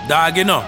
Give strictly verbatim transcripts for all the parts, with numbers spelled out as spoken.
Dog, you know.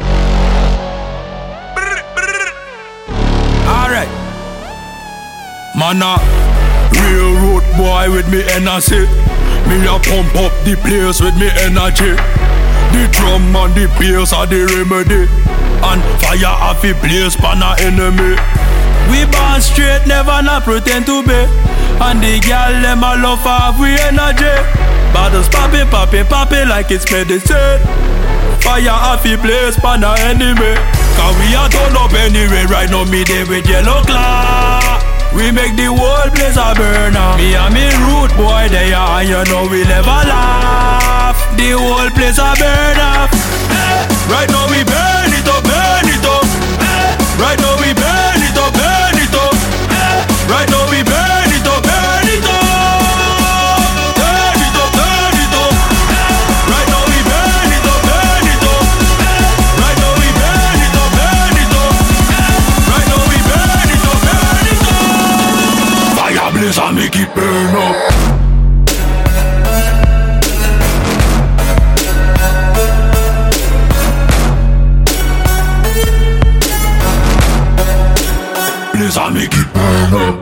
Alright. Man a real road boy with me energy. Me a pump up the place with me energy. The drum and the bass are the remedy. And fire off the blaze pan a enemy. We born straight, never not pretend to be. And the girl them a love have we energy. Bottles poppy, poppy, poppy like it's medicine. Fire off the blaze pan a enemy. Cause we a turn up anyway. Right now me there with yellow claw. We make the whole place a burner. Me and me root boy they are, and you know we never laugh. The whole place a burn off. Hey. Right now we burn it up, burn it up. Hey. Right now we burn it up, burn it up. Hey. Right now we burn it up, burn it up. Burn it up, burn it up. Hey. Right now we burn it up, burn it up. Hey. Right now we burn it up, burn it up. Hey. Right now we burn it up, burn it up. Fire blaze and make it burn up. Blaze and make it burn up.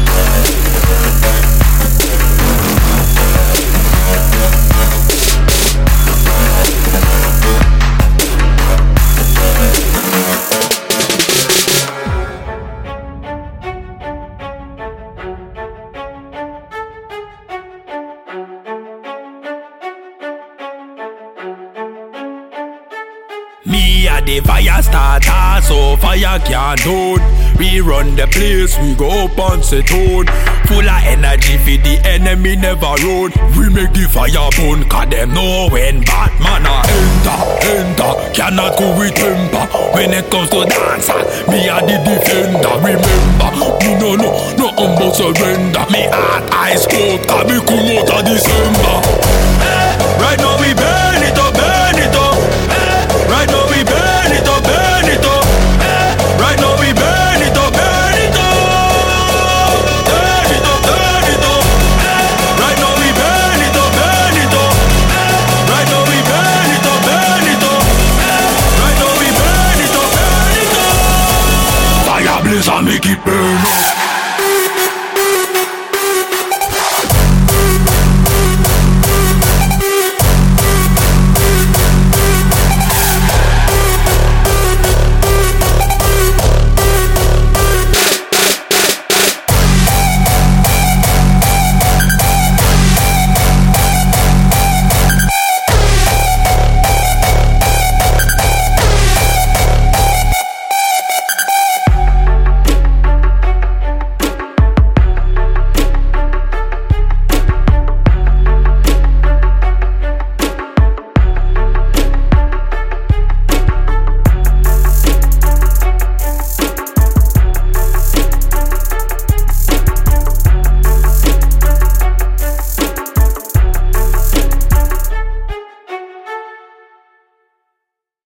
Me a the fire starter, so fire can't down. We run the place, we go up and set on. Full of energy for the enemy never run. We make the fire burn, cause them know when Batman a enter, enter. Cannot go with temper. When it comes to dancer, me a the defender. Remember, me no no, no humble surrender. Me heart eyes cold, cause me come out of December. Hey, right now we burn it up, burn it up. Right now we burn it up, burn it up. Hey. Right now we burn it up, burn it up. Burn it up, burn it up. Hey. Right now we burn it up, burn it up. Hey. Right now we burn it up, burn it up. Hey. Right now we burn it up, burn it up. Fire blaze and make it burn.